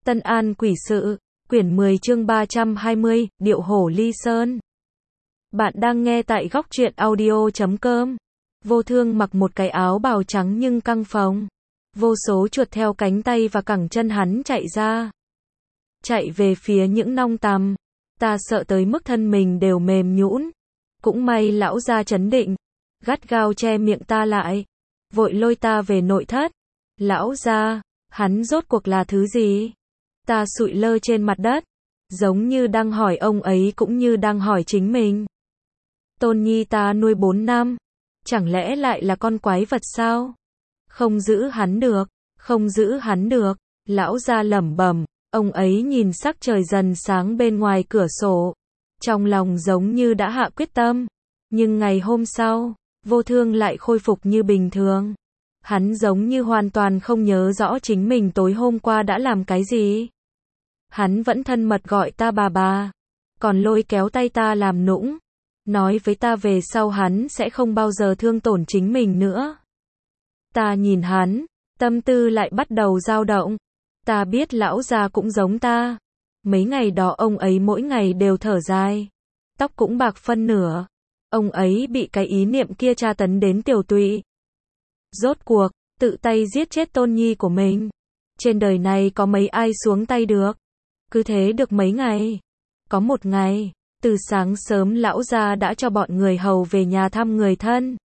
Tân An Quỷ Sự, quyển 10 chương 320, Điệu Hổ Ly Sơn. Bạn đang nghe tại góc truyện audio.com. Vô Thương mặc một cái áo bào trắng nhưng căng phồng. Vô số chuột theo cánh tay và cẳng chân hắn chạy ra. Chạy về phía những nong tằm. Ta sợ tới mức thân mình đều mềm nhũn. Cũng may lão gia trấn định. Gắt gao che miệng ta lại. Vội lôi ta về nội thất. Lão gia, hắn rốt cuộc là thứ gì? Ta sụi lơ trên mặt đất. Giống như đang hỏi ông ấy cũng như đang hỏi chính mình. Tôn Nhi ta nuôi 4 năm. Chẳng lẽ lại là con quái vật sao? Không giữ hắn được. Không giữ hắn được. Lão gia lẩm bẩm. Ông ấy nhìn sắc trời dần sáng bên ngoài cửa sổ. Trong lòng giống như đã hạ quyết tâm. Nhưng ngày hôm sau, Vô Thương lại khôi phục như bình thường. Hắn giống như hoàn toàn không nhớ rõ chính mình tối hôm qua đã làm cái gì. Hắn vẫn thân mật gọi ta bà. Còn lôi kéo tay ta làm nũng. Nói với ta về sau hắn sẽ không bao giờ thương tổn chính mình nữa. Ta nhìn hắn, tâm tư lại bắt đầu dao động. Ta biết lão già cũng giống ta. Mấy ngày đó ông ấy mỗi ngày đều thở dài. Tóc cũng bạc phân nửa. Ông ấy bị cái ý niệm kia tra tấn đến tiểu tụy. Rốt cuộc, tự tay giết chết Tôn Nhi của mình. Trên đời này có mấy ai xuống tay được. Cứ thế được mấy ngày. Có một ngày, từ sáng sớm lão gia đã cho bọn người hầu về nhà thăm người thân.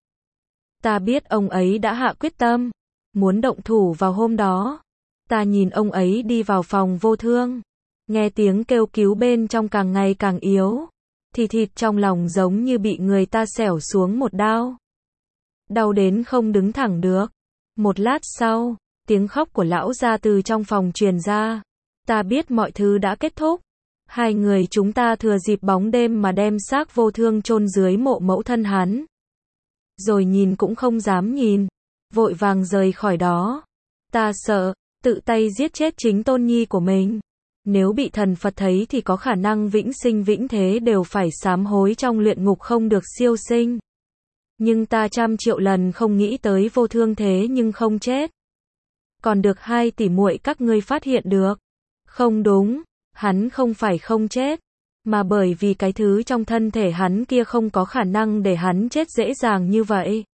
Ta biết ông ấy đã hạ quyết tâm, muốn động thủ vào hôm đó. Ta nhìn ông ấy đi vào phòng Vô Thương. Nghe tiếng kêu cứu bên trong càng ngày càng yếu. Thì thịt trong lòng giống như bị người ta xẻo xuống một đao. Đau đến không đứng thẳng được. Một lát sau, tiếng khóc của lão gia từ trong phòng truyền ra. Ta biết mọi thứ đã kết thúc. Hai người chúng ta thừa dịp bóng đêm mà đem xác Vô Thương chôn dưới mộ mẫu thân hắn. Rồi nhìn cũng không dám nhìn. Vội vàng rời khỏi đó. Ta sợ, tự tay giết chết chính Tôn Nhi của mình. Nếu bị thần Phật thấy thì có khả năng vĩnh sinh vĩnh thế đều phải sám hối trong luyện ngục không được siêu sinh. Nhưng ta 100 triệu lần không nghĩ tới Vô Thương thế nhưng không chết. Còn được 2 tỷ muội các ngươi phát hiện được. Không đúng, hắn không phải không chết, mà bởi vì cái thứ trong thân thể hắn kia không có khả năng để hắn chết dễ dàng như vậy.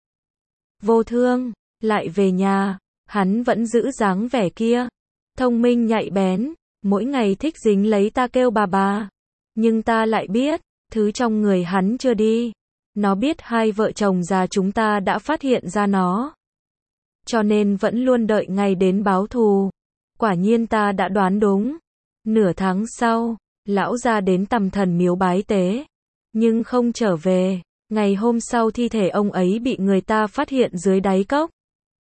Vô Thương, lại về nhà, hắn vẫn giữ dáng vẻ kia. Thông minh nhạy bén, mỗi ngày thích dính lấy ta kêu bà. Nhưng ta lại biết, thứ trong người hắn chưa đi. Nó biết hai vợ chồng già chúng ta đã phát hiện ra nó. Cho nên vẫn luôn đợi ngày đến báo thù. Quả nhiên ta đã đoán đúng. Nửa tháng sau, lão gia đến Tầm Thần miếu bái tế. Nhưng không trở về. Ngày hôm sau thi thể ông ấy bị người ta phát hiện dưới đáy cốc.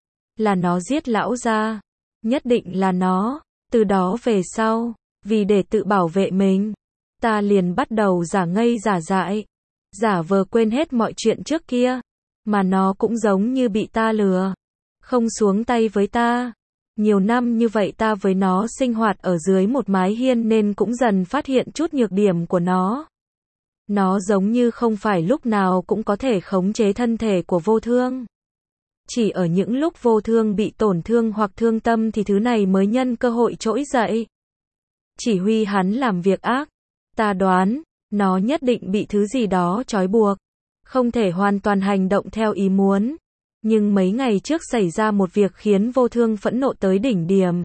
Là nó giết lão gia. Nhất định là nó. Từ đó về sau, vì để tự bảo vệ mình, ta liền bắt đầu giả ngây giả dại. Giả vờ quên hết mọi chuyện trước kia. Mà nó cũng giống như bị ta lừa. Không xuống tay với ta. Nhiều năm như vậy ta với nó sinh hoạt ở dưới một mái hiên nên cũng dần phát hiện chút nhược điểm của nó. Nó giống như không phải lúc nào cũng có thể khống chế thân thể của Vô Thương. Chỉ ở những lúc Vô Thương bị tổn thương hoặc thương tâm thì thứ này mới nhân cơ hội trỗi dậy. Chỉ huy hắn làm việc ác. Ta đoán, nó nhất định bị thứ gì đó trói buộc. Không thể hoàn toàn hành động theo ý muốn. Nhưng mấy ngày trước xảy ra một việc khiến Vô Thương phẫn nộ tới đỉnh điểm.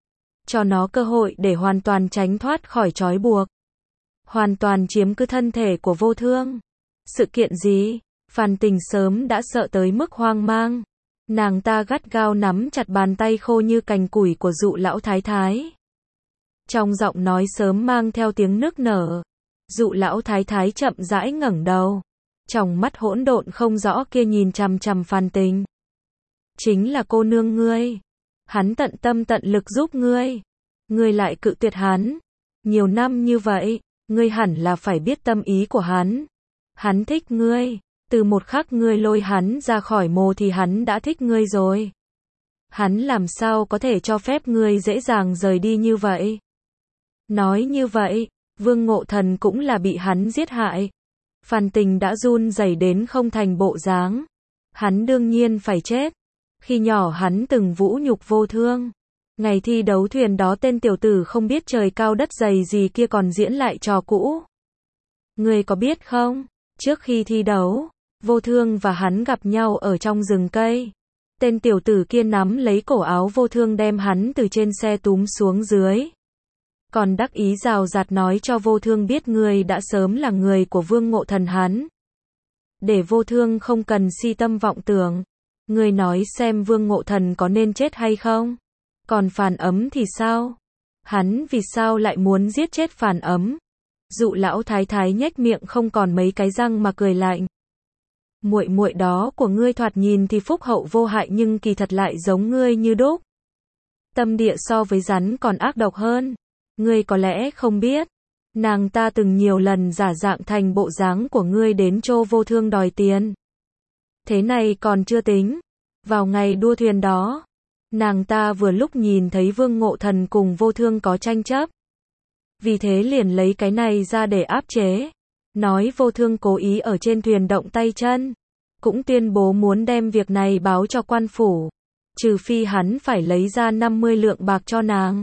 Cho nó cơ hội để hoàn toàn tránh thoát khỏi trói buộc. Hoàn toàn chiếm cứ thân thể của Vô Thương. Sự kiện gì? Phan Tình sớm đã sợ tới mức hoang mang. Nàng ta gắt gao nắm chặt bàn tay khô như cành củi của Dụ lão thái thái. Trong giọng nói sớm mang theo tiếng nức nở. Dụ lão thái thái chậm rãi ngẩng đầu. Trong mắt hỗn độn không rõ kia nhìn chằm chằm Phan Tình. Chính là cô nương ngươi. Hắn tận tâm tận lực giúp ngươi. Ngươi lại cự tuyệt hắn. Nhiều năm như vậy, ngươi hẳn là phải biết tâm ý của hắn. Hắn thích ngươi. Từ một khắc ngươi lôi hắn ra khỏi mồ thì hắn đã thích ngươi rồi. Hắn làm sao có thể cho phép ngươi dễ dàng rời đi như vậy? Nói như vậy, Vương Ngộ Thần cũng là bị hắn giết hại. Phan Tình đã run rẩy đến không thành bộ dáng. Hắn đương nhiên phải chết. Khi nhỏ hắn từng vũ nhục Vô Thương. Ngày thi đấu thuyền đó tên tiểu tử không biết trời cao đất dày gì kia còn diễn lại trò cũ. Ngươi có biết không? Trước khi thi đấu, Vô Thương và hắn gặp nhau ở trong rừng cây. Tên tiểu tử kia nắm lấy cổ áo Vô Thương đem hắn từ trên xe túm xuống dưới. Còn đắc ý rào rạt nói cho Vô Thương biết ngươi đã sớm là người của Vương Ngộ Thần hắn. Để Vô Thương không cần si tâm vọng tưởng. Ngươi nói xem Vương Ngộ Thần có nên chết hay không? Còn Phàn Ấm thì sao? Hắn vì sao lại muốn giết chết Phàn Ấm? Dụ lão thái thái nhếch miệng không còn mấy cái răng mà cười lạnh. Muội muội đó của ngươi thoạt nhìn thì phúc hậu vô hại nhưng kỳ thật lại giống ngươi như đúc. Tâm địa so với rắn còn ác độc hơn. Ngươi có lẽ không biết. Nàng ta từng nhiều lần giả dạng thành bộ dáng của ngươi đến chỗ Vô Thương đòi tiền. Thế này còn chưa tính. Vào ngày đua thuyền đó, nàng ta vừa lúc nhìn thấy Vương Ngộ Thần cùng Vô Thương có tranh chấp. Vì thế liền lấy cái này ra để áp chế. Nói Vô Thương cố ý ở trên thuyền động tay chân. Cũng tuyên bố muốn đem việc này báo cho quan phủ. Trừ phi hắn phải lấy ra 50 lượng bạc cho nàng.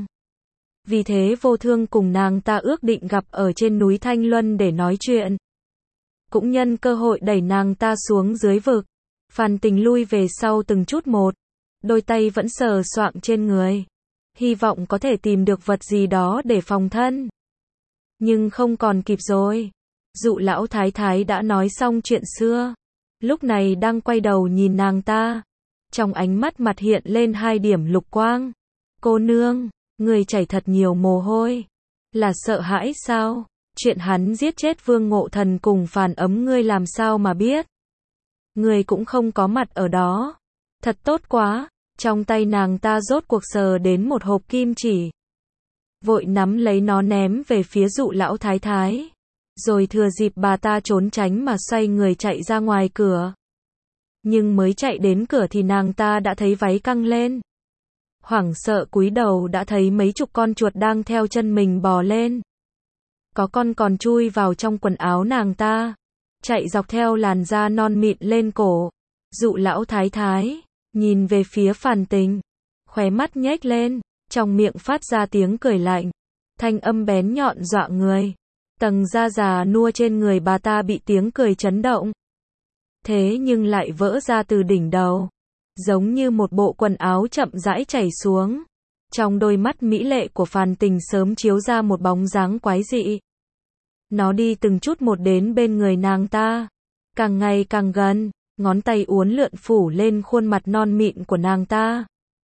Vì thế Vô Thương cùng nàng ta ước định gặp ở trên núi Thanh Luân để nói chuyện. Cũng nhân cơ hội đẩy nàng ta xuống dưới vực. Phàn Tình lui về sau từng chút một. Đôi tay vẫn sờ soạng trên người. Hy vọng có thể tìm được vật gì đó để phòng thân. Nhưng không còn kịp rồi. Dụ lão thái thái đã nói xong chuyện xưa. Lúc này đang quay đầu nhìn nàng ta. Trong ánh mắt mặt hiện lên 2 điểm lục quang. Cô nương, người chảy thật nhiều mồ hôi. Là sợ hãi sao? Chuyện hắn giết chết Vương Ngộ Thần cùng Phàn Ấm ngươi làm sao mà biết? Người cũng không có mặt ở đó. Thật tốt quá. Trong tay nàng ta rốt cuộc sờ đến một hộp kim chỉ. Vội nắm lấy nó ném về phía dụ lão thái thái. Rồi thừa dịp bà ta trốn tránh mà xoay người chạy ra ngoài cửa. Nhưng mới chạy đến cửa thì nàng ta đã thấy váy căng lên. Hoảng sợ cúi đầu đã thấy mấy chục con chuột đang theo chân mình bò lên. Có con còn chui vào trong quần áo nàng ta. Chạy dọc theo làn da non mịn lên cổ. Dụ lão thái thái nhìn về phía Phàn Tình. Khóe mắt nhếch lên. Trong miệng phát ra tiếng cười lạnh. Thanh âm bén nhọn dọa người. Tầng da già nua trên người bà ta bị tiếng cười chấn động. Thế nhưng lại vỡ ra từ đỉnh đầu. Giống như một bộ quần áo chậm rãi chảy xuống. Trong đôi mắt mỹ lệ của Phàn Tình sớm chiếu ra một bóng dáng quái dị. Nó đi từng chút một đến bên người nàng ta. Càng ngày càng gần, ngón tay uốn lượn phủ lên khuôn mặt non mịn của nàng ta.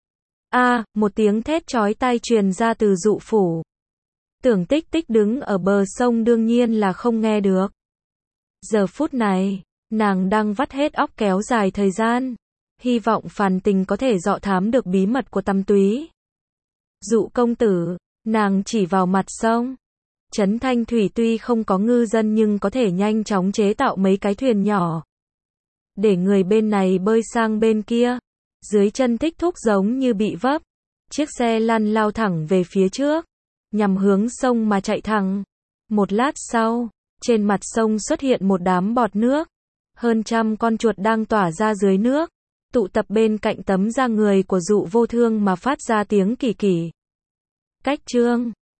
Một tiếng thét chói tai truyền ra từ dụ phủ. Tưởng Tích Tích đứng ở bờ sông đương nhiên là không nghe được. Giờ phút này, nàng đang vắt hết óc kéo dài thời gian. Hy vọng Phàn Tình có thể dọ thám được bí mật của Tăm Túy. Dụ công tử, nàng chỉ vào mặt sông. Trấn Thanh Thủy tuy không có ngư dân nhưng có thể nhanh chóng chế tạo mấy cái thuyền nhỏ. Để người bên này bơi sang bên kia. Dưới chân Thích Thúc giống như bị vấp. Chiếc xe lăn lao thẳng về phía trước. Nhằm hướng sông mà chạy thẳng. Một lát sau, trên mặt sông xuất hiện một đám bọt nước. Hơn 100 con chuột đang tỏa ra dưới nước. Tụ tập bên cạnh tấm da người của Dụ Vô Thương mà phát ra tiếng kỳ kỳ. Cách chương